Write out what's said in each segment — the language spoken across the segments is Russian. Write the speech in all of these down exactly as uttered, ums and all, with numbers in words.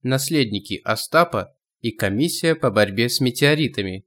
наследники Остапа и комиссия по борьбе с метеоритами.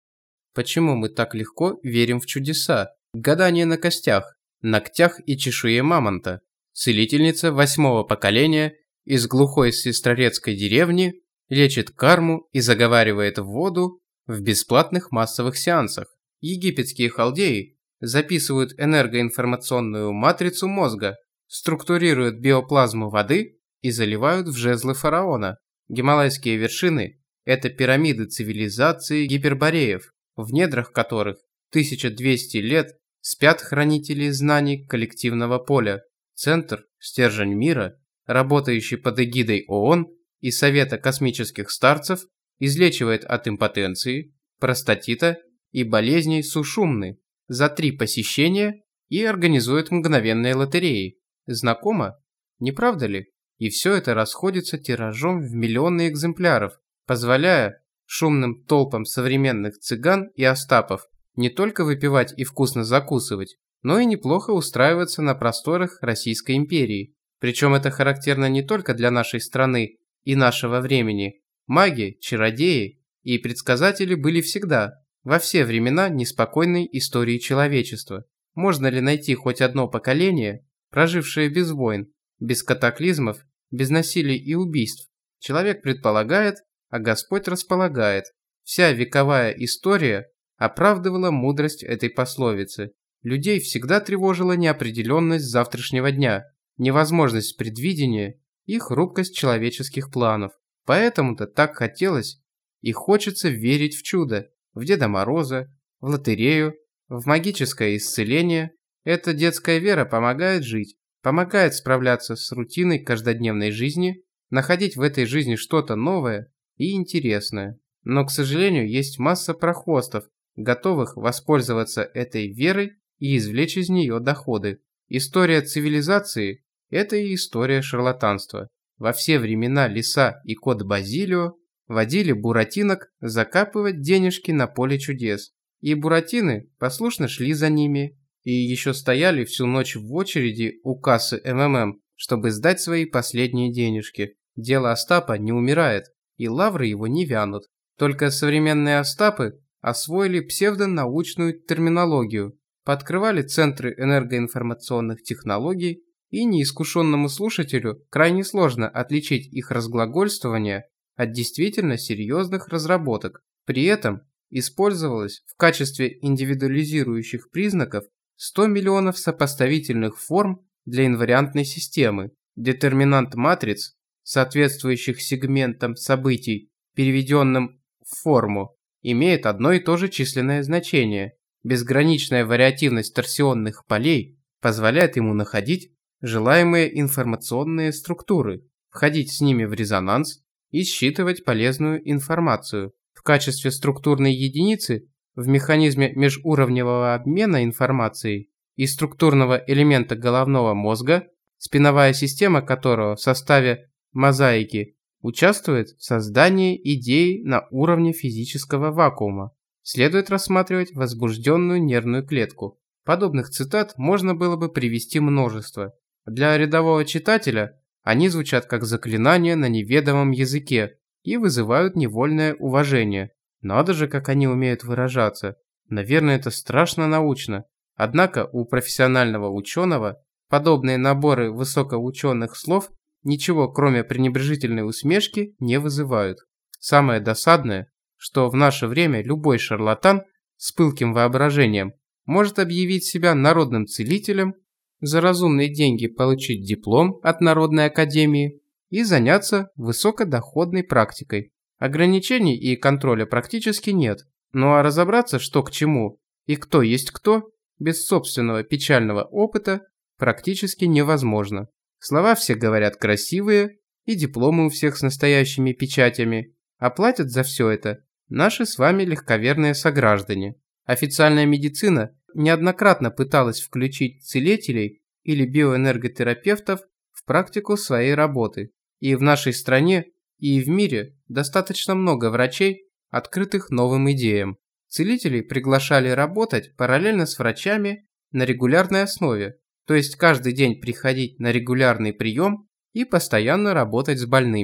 Почему мы так легко верим в чудеса? Гадание на костях, ногтях и чешуе мамонта. Целительница восьмого поколения из глухой сестрорецкой деревни лечит карму и заговаривает в воду в бесплатных массовых сеансах. Египетские халдеи записывают энергоинформационную матрицу мозга, структурируют биоплазму воды и заливают в жезлы фараона. Гималайские вершины – это пирамиды цивилизации гипербореев, в недрах которых тысяча двести лет спят хранители знаний коллективного поля. Центр – стержень мира, работающий под эгидой ООН и Совета космических старцев, излечивает от импотенции, простатита и болезней сушумны за три посещения и организует мгновенные лотереи. Знакомо? Не правда ли? И все это расходится тиражом в миллионы экземпляров, позволяя шумным толпам современных цыган и Остапов не только выпивать и вкусно закусывать, но и неплохо устраиваться на просторах Российской империи. Причем это характерно не только для нашей страны и нашего времени. Маги, чародеи и предсказатели были всегда, во все времена неспокойной истории человечества. Можно ли найти хоть одно поколение, прожившее без войн, без катаклизмов, без насилий и убийств? Человек предполагает, а Господь располагает. Вся вековая история оправдывала мудрость этой пословицы. Людей всегда тревожила неопределенность завтрашнего дня, невозможность предвидения и хрупкость человеческих планов. Поэтому-то так хотелось и хочется верить в чудо, в Деда Мороза, в лотерею, в магическое исцеление. Эта детская вера помогает жить, помогает справляться с рутиной каждодневной жизни, находить в этой жизни что-то новое и интересное. Но, к сожалению, есть масса прохвостов, готовых воспользоваться этой верой и извлечь из нее доходы. История цивилизации – это и история шарлатанства. Во все времена лиса и кот Базилио водили буратинок закапывать денежки на поле чудес. И буратины послушно шли за ними и еще стояли всю ночь в очереди у кассы эм эм эм, чтобы сдать свои последние денежки. Дело Остапа не умирает, и лавры его не вянут. Только современные Остапы освоили псевдонаучную терминологию, пооткрывали центры энергоинформационных технологий, и неискушенному слушателю крайне сложно отличить их разглагольствование от действительно серьезных разработок. При этом использовалось в качестве индивидуализирующих признаков сто миллионов сопоставительных форм для инвариантной системы. Детерминант матриц, соответствующих сегментам событий, переведенным в форму, имеет одно и то же численное значение. Безграничная вариативность торсионных полей позволяет ему находить желаемые информационные структуры, входить с ними в резонанс и считывать полезную информацию. В качестве структурной единицы в механизме межуровневого обмена информацией и структурного элемента головного мозга, спинновая система которого в составе мозаики участвует в создании идеи на уровне физического вакуума. Следует рассматривать возбужденную нервную клетку. Подобных цитат можно было бы привести множество. Для рядового читателя они звучат как заклинания на неведомом языке и вызывают невольное уважение. Надо же, как они умеют выражаться. Наверное, это страшно научно. Однако у профессионального ученого подобные наборы высокоученых слов ничего, кроме пренебрежительной усмешки, не вызывают. Самое досадное, что в наше время любой шарлатан с пылким воображением может объявить себя народным целителем, за разумные деньги получить диплом от Народной академии и заняться высокодоходной практикой. Ограничений и контроля практически нет. Ну а разобраться, что к чему и кто есть кто, без собственного печального опыта практически невозможно. Слова все говорят красивые, и дипломы у всех с настоящими печатями, а платят за все это наши с вами легковерные сограждане. Официальная медицина неоднократно пыталась включить целителей или биоэнерготерапевтов в практику своей работы. И в нашей стране, и в мире достаточно много врачей, открытых новым идеям. Целителей приглашали работать параллельно с врачами на регулярной основе, то есть каждый день приходить на регулярный прием и постоянно работать с больными.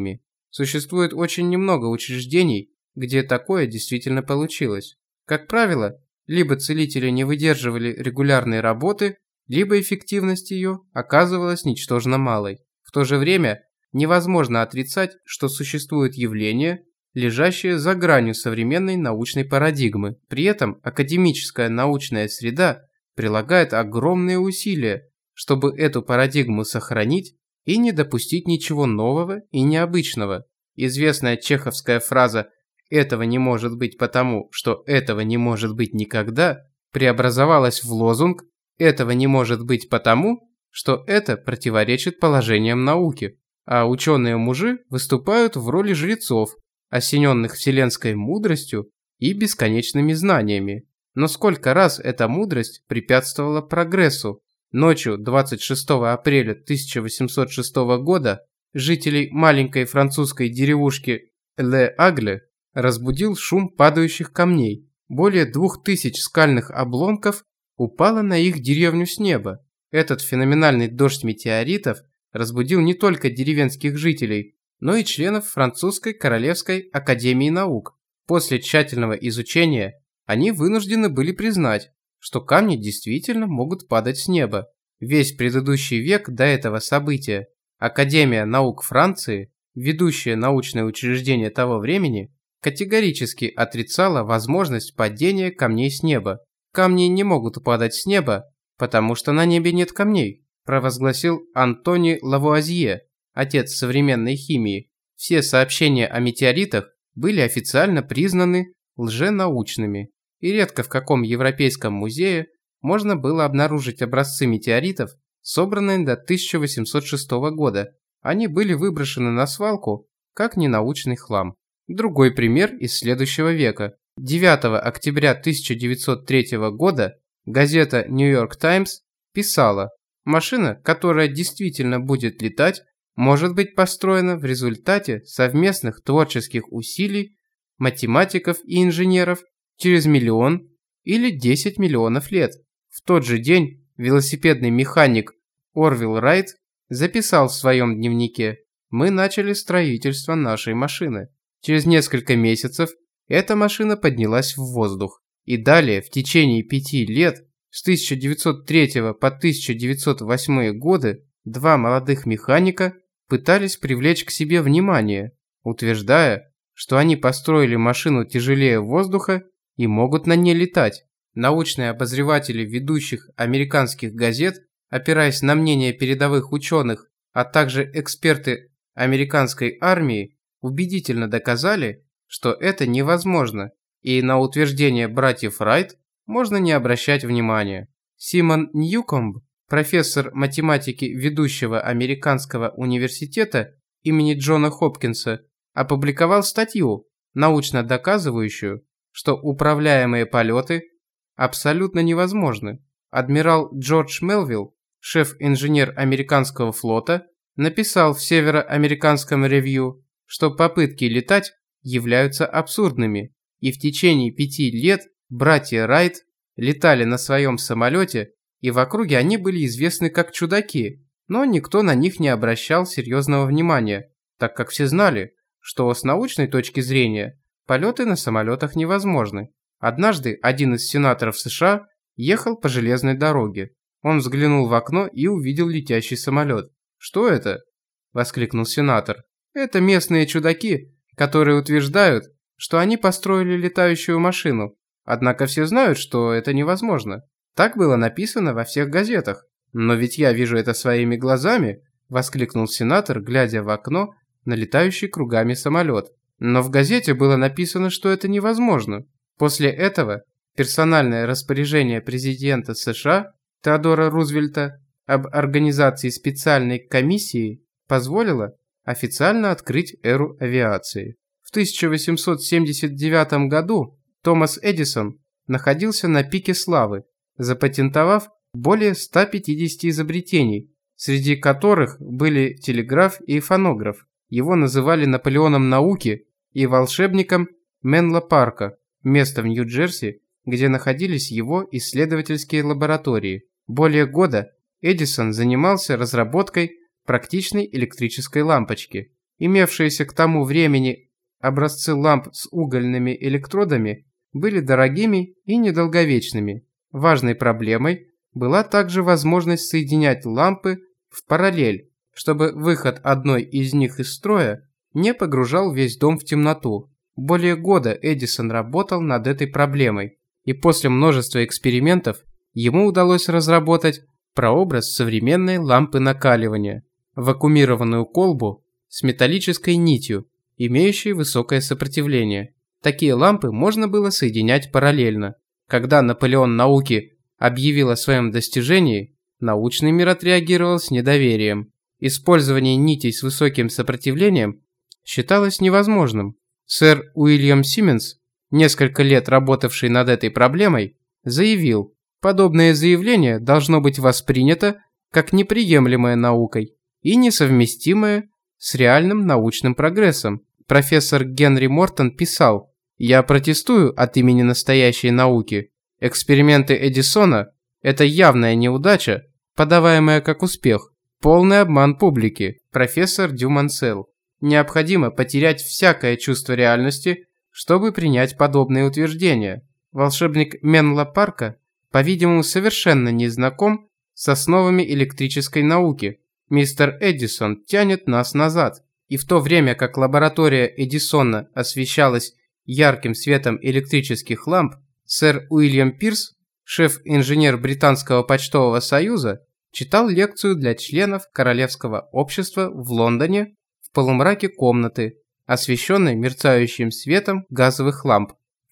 Существует очень немного учреждений, где такое действительно получилось. Как правило, либо целители не выдерживали регулярной работы, либо эффективность ее оказывалась ничтожно малой. В то же время невозможно отрицать, что существуют явления, лежащие за гранью современной научной парадигмы. При этом академическая научная среда прилагает огромные усилия, чтобы эту парадигму сохранить и не допустить ничего нового и необычного. Известная чеховская фраза «этого не может быть потому, что этого не может быть никогда» преобразовалась в лозунг «этого не может быть потому, что это противоречит положениям науки», а ученые-мужи выступают в роли жрецов, осененных вселенской мудростью и бесконечными знаниями. Но сколько раз эта мудрость препятствовала прогрессу? Ночью двадцать шестого апреля тысяча восемьсот шестого года жителей маленькой французской деревушки Ле-Агле разбудил шум падающих камней. Более двух тысяч скальных обломков упало на их деревню с неба. Этот феноменальный дождь метеоритов разбудил не только деревенских жителей, но и членов Французской Королевской Академии Наук. После тщательного изучения они вынуждены были признать, что камни действительно могут падать с неба. Весь предыдущий век до этого события Академия наук Франции, ведущее научное учреждение того времени, категорически отрицала возможность падения камней с неба. «Камни не могут падать с неба, потому что на небе нет камней», провозгласил Антони Лавуазье, отец современной химии. Все сообщения о метеоритах были официально признаны лженаучными, и редко в каком европейском музее можно было обнаружить образцы метеоритов, собранные до тысяча восемьсот шестого года. Они были выброшены на свалку, как ненаучный хлам. Другой пример из следующего века. девятого октября тысяча девятьсот третьего года газета New York Times писала: «Машина, которая действительно будет летать, может быть построена в результате совместных творческих усилий математиков и инженеров через миллион или десять миллионов лет». В тот же день велосипедный механик Орвилл Райт записал в своем дневнике: «Мы начали строительство нашей машины». Через несколько месяцев эта машина поднялась в воздух. И далее, в течение пяти лет, с тысяча девятьсот третьего по тысяча девятьсот восьмой годы, два молодых механика пытались привлечь к себе внимание, утверждая, что они построили машину тяжелее воздуха и могут на ней летать. Научные обозреватели ведущих американских газет, опираясь на мнение передовых ученых, а также эксперты американской армии, убедительно доказали, что это невозможно, и на утверждение братьев Райт можно не обращать внимания. Симон Ньюкомб, профессор математики ведущего американского университета имени Джона Хопкинса, опубликовал статью, научно доказывающую, что управляемые полеты абсолютно невозможны. Адмирал Джордж Мелвилл, шеф-инженер американского флота, написал в Североамериканском ревью, что попытки летать являются абсурдными, и в течение пяти лет братья Райт летали на своем самолете, и в округе они были известны как чудаки, но никто на них не обращал серьезного внимания, так как все знали, что с научной точки зрения полеты на самолетах невозможны. Однажды один из сенаторов США ехал по железной дороге. Он взглянул в окно и увидел летящий самолет. «Что это?» – воскликнул сенатор. «Это местные чудаки, которые утверждают, что они построили летающую машину. Однако все знают, что это невозможно. Так было написано во всех газетах». «Но ведь я вижу это своими глазами», – воскликнул сенатор, глядя в окно на летающий кругами самолет. «Но в газете было написано, что это невозможно». После этого персональное распоряжение президента США Теодора Рузвельта об организации специальной комиссии позволило официально открыть эру авиации. В тысяча восемьсот семьдесят девятом году Томас Эдисон находился на пике славы, запатентовав более ста пятидесяти изобретений, среди которых были телеграф и фонограф. Его называли Наполеоном науки и волшебником Менло Парка, место в Нью-Джерси, где находились его исследовательские лаборатории. Более года Эдисон занимался разработкой практичной электрической лампочки. Имевшиеся к тому времени образцы ламп с угольными электродами были дорогими и недолговечными. Важной проблемой была также возможность соединять лампы в параллель, чтобы выход одной из них из строя не погружал весь дом в темноту. Более года Эдисон работал над этой проблемой, и после множества экспериментов ему удалось разработать прообраз современной лампы накаливания – вакуумированную колбу с металлической нитью, имеющей высокое сопротивление. Такие лампы можно было соединять параллельно. Когда Наполеон науки объявил о своем достижении, научный мир отреагировал с недоверием. Использование нитей с высоким сопротивлением считалось невозможным. Сэр Уильям Сименс, несколько лет работавший над этой проблемой, заявил, подобное заявление должно быть воспринято как неприемлемое наукой и несовместимое с реальным научным прогрессом. Профессор Генри Мортон писал: «Я протестую от имени настоящей науки. Эксперименты Эдисона – это явная неудача, подаваемая как успех, полный обман публики». Профессор Дюмонсел: «Необходимо потерять всякое чувство реальности, чтобы принять подобные утверждения». Волшебник Менло Парка, по-видимому, совершенно не знаком с основами электрической науки. Мистер Эдисон тянет нас назад. И в то время как лаборатория Эдисона освещалась ярким светом электрических ламп, сэр Уильям Пирс, шеф-инженер Британского почтового союза, читал лекцию для членов Королевского общества в Лондоне в полумраке комнаты, освещенной мерцающим светом газовых ламп.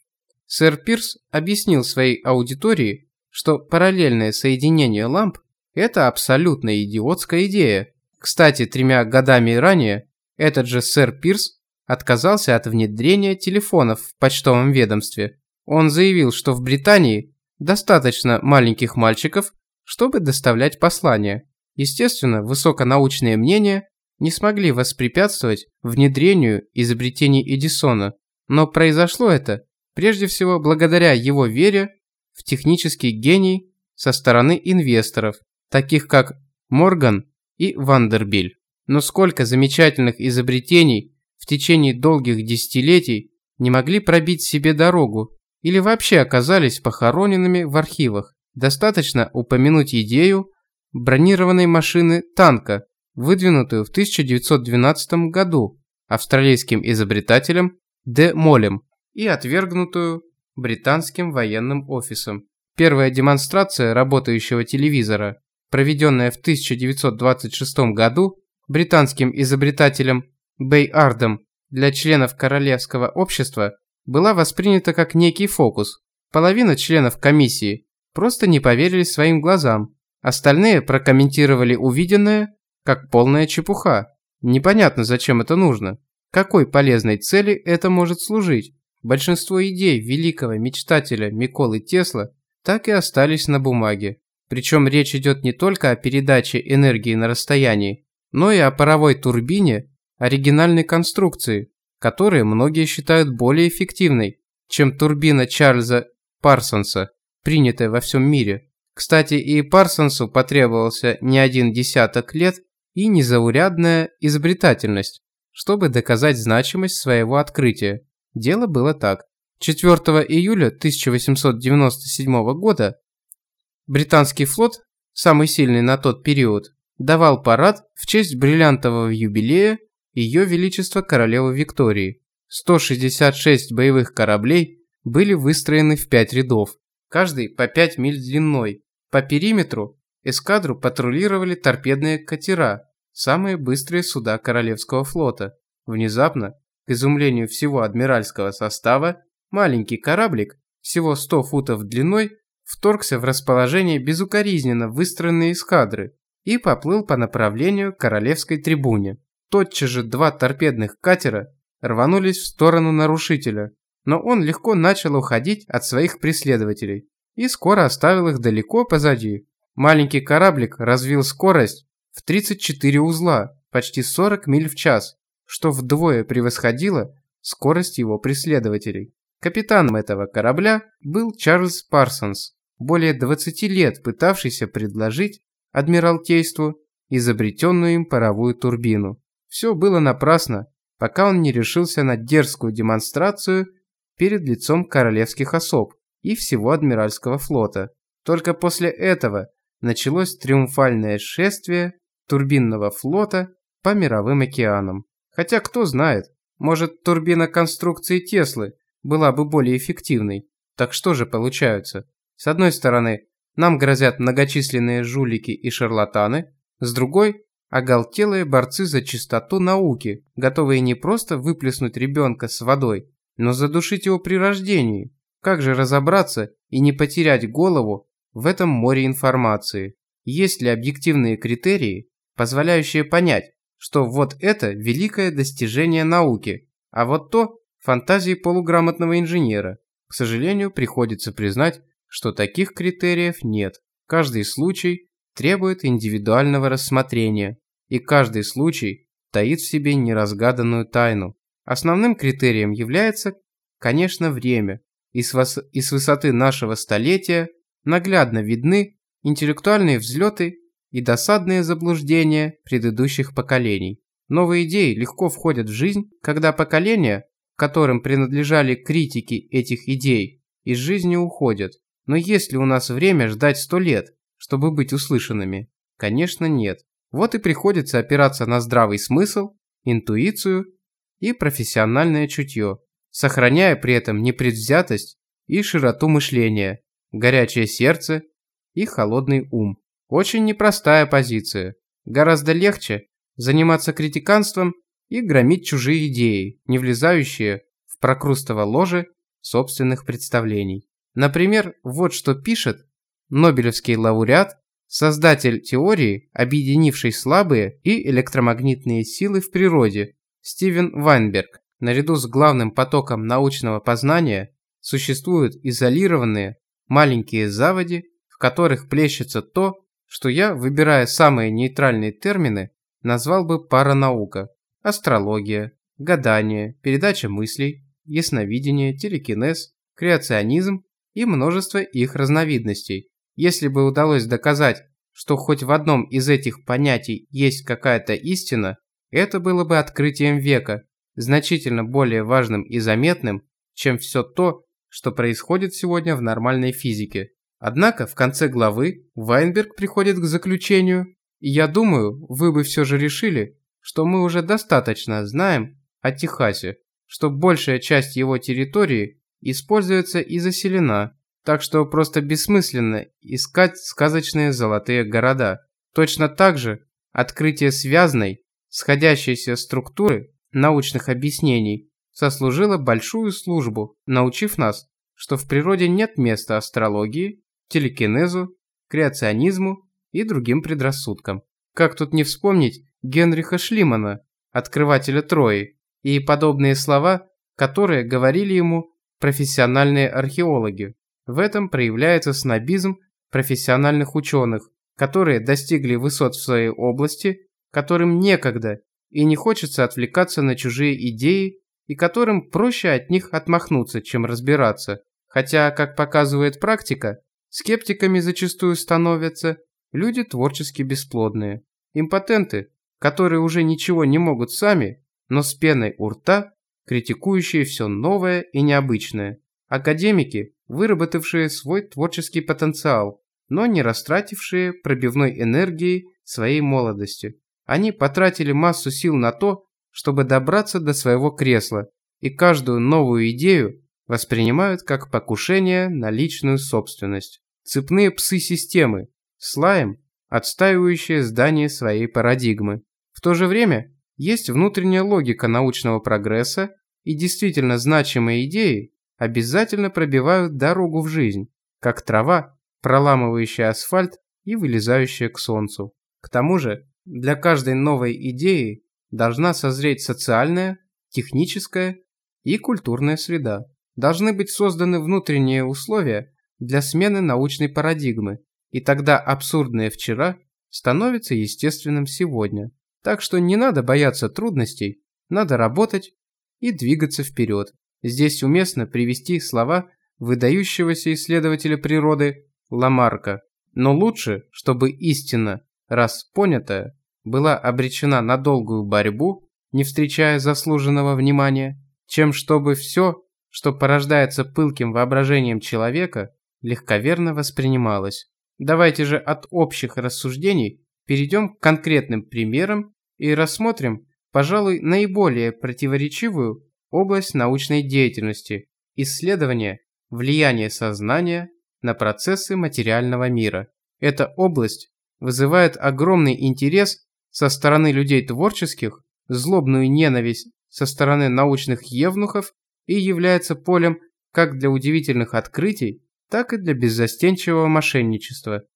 Сэр Пирс объяснил своей аудитории, что параллельное соединение ламп – это абсолютно идиотская идея. Кстати, тремя годами ранее этот же сэр Пирс отказался от внедрения телефонов в почтовом ведомстве. Он заявил, что в Британии достаточно маленьких мальчиков, чтобы доставлять послания. Естественно, высоконаучные мнения не смогли воспрепятствовать внедрению изобретений Эдисона, но произошло это прежде всего благодаря его вере в технический гений со стороны инвесторов, таких как Морган и Вандербиль. Но сколько замечательных изобретений в течение долгих десятилетий не могли пробить себе дорогу или вообще оказались похороненными в архивах. Достаточно упомянуть идею бронированной машины танка, выдвинутую в тысяча девятьсот двенадцатом году австралийским изобретателем Д. Молем и отвергнутую британским военным офисом. Первая демонстрация работающего телевизора, проведенная в тысяча девятьсот двадцать шестом году британским изобретателем Бейардом для членов Королевского общества, была воспринята как некий фокус. Половина членов комиссии просто не поверили своим глазам. Остальные прокомментировали увиденное как полная чепуха. Непонятно, зачем это нужно. Какой полезной цели это может служить? Большинство идей великого мечтателя Николы Тесла так и остались на бумаге. Причем речь идет не только о передаче энергии на расстоянии, но и о паровой турбине оригинальной конструкции, которую многие считают более эффективной, чем турбина Чарльза Парсонса, принятая во всем мире. Кстати, и Парсонсу потребовался не один десяток лет и незаурядная изобретательность, чтобы доказать значимость своего открытия. Дело было так. четвёртого июля тысяча восемьсот девяносто седьмого года британский флот, самый сильный на тот период, давал парад в честь бриллиантового юбилея Ее Величества Королевы Виктории. сто шестьдесят шесть боевых кораблей были выстроены в пять рядов, каждый по пять миль длиной. По периметру эскадру патрулировали торпедные катера, самые быстрые суда Королевского флота. Внезапно, к изумлению всего адмиральского состава, маленький кораблик, всего сто футов длиной, вторгся в расположение безукоризненно выстроенной эскадры и поплыл по направлению к Королевской трибуне. Тотчас же два торпедных катера рванулись в сторону нарушителя, но он легко начал уходить от своих преследователей и скоро оставил их далеко позади. Маленький кораблик развил скорость в тридцать четыре узла, почти сорок миль в час, что вдвое превосходило скорость его преследователей. Капитаном этого корабля был Чарльз Парсонс, более двадцати лет пытавшийся предложить Адмиралтейству изобретенную им паровую турбину. Все было напрасно, пока он не решился на дерзкую демонстрацию перед лицом королевских особ и всего адмиральского флота. Только после этого началось триумфальное шествие турбинного флота по мировым океанам. Хотя кто знает, может, турбина конструкции Теслы была бы более эффективной. Так что же получается? С одной стороны, нам грозят многочисленные жулики и шарлатаны, с другой – оголтелые борцы за чистоту науки, готовые не просто выплеснуть ребенка с водой, но задушить его при рождении. Как же разобраться и не потерять голову в этом море информации? Есть ли объективные критерии, позволяющие понять, что вот это великое достижение науки, а вот то – фантазии полуграмотного инженера? К сожалению, приходится признать, что таких критериев нет. Каждый случай требует индивидуального рассмотрения, и каждый случай таит в себе неразгаданную тайну. Основным критерием является, конечно, время, и с, вос... и с высоты нашего столетия наглядно видны интеллектуальные взлеты и досадные заблуждения предыдущих поколений. Новые идеи легко входят в жизнь, когда поколения, которым принадлежали критики этих идей, из жизни уходят. Но есть ли у нас время ждать сто лет, чтобы быть услышанными? Конечно, нет. Вот и приходится опираться на здравый смысл, интуицию и профессиональное чутье, сохраняя при этом непредвзятость и широту мышления, горячее сердце и холодный ум. Очень непростая позиция. Гораздо легче заниматься критиканством и громить чужие идеи, не влезающие в прокрустово ложе собственных представлений. Например, вот что пишет Нобелевский лауреат, создатель теории, объединившей слабые и электромагнитные силы в природе, Стивен Вайнберг. Наряду с главным потоком научного познания существуют изолированные маленькие заводи, в которых плещется то, что я, выбирая самые нейтральные термины, назвал бы паранаука. Астрология, гадание, передача мыслей, ясновидение, телекинез, креационизм и множество их разновидностей. Если бы удалось доказать, что хоть в одном из этих понятий есть какая-то истина, это было бы открытием века, значительно более важным и заметным, чем все то, что происходит сегодня в нормальной физике. Однако в конце главы Вайнберг приходит к заключению, и я думаю, вы бы все же решили, что мы уже достаточно знаем о Техасе, что большая часть его территории используется и заселена, так что просто бессмысленно искать сказочные золотые города. Точно так же открытие связной, сходящейся структуры научных объяснений сослужило большую службу, научив нас, что в природе нет места астрологии, телекинезу, креационизму и другим предрассудкам. Как тут не вспомнить Генриха Шлимана, открывателя Трои, и подобные слова, которые говорили ему профессиональные археологи. В этом проявляется снобизм профессиональных ученых, которые достигли высот в своей области, которым некогда и не хочется отвлекаться на чужие идеи, и которым проще от них отмахнуться, чем разбираться. Хотя, как показывает практика, скептиками зачастую становятся люди творчески бесплодные, импотенты, которые уже ничего не могут сами, но с пеной у рта, критикующие все новое и необычное. Академики, выработавшие свой творческий потенциал, но не растратившие пробивной энергией своей молодости. Они потратили массу сил на то, чтобы добраться до своего кресла, и каждую новую идею воспринимают как покушение на личную собственность. Цепные псы системы, слаем, отстаивающие здание своей парадигмы. В то же время есть внутренняя логика научного прогресса, и действительно значимые идеи обязательно пробивают дорогу в жизнь, как трава, проламывающая асфальт и вылезающая к солнцу. К тому же, для каждой новой идеи должна созреть социальная, техническая и культурная среда. Должны быть созданы внутренние условия для смены научной парадигмы, и тогда абсурдное вчера становится естественным сегодня. Так что не надо бояться трудностей, надо работать и двигаться вперед. Здесь уместно привести слова выдающегося исследователя природы Ламарка. Но лучше, чтобы истина, раз понятая, была обречена на долгую борьбу, не встречая заслуженного внимания, чем чтобы все, что порождается пылким воображением человека, легковерно воспринималось. Давайте же от общих рассуждений перейдем к конкретным примерам и рассмотрим, пожалуй, наиболее противоречивую область научной деятельности – исследование влияния сознания на процессы материального мира. Эта область вызывает огромный интерес со стороны людей творческих, злобную ненависть со стороны научных евнухов и является полем как для удивительных открытий, так и для беззастенчивого мошенничества.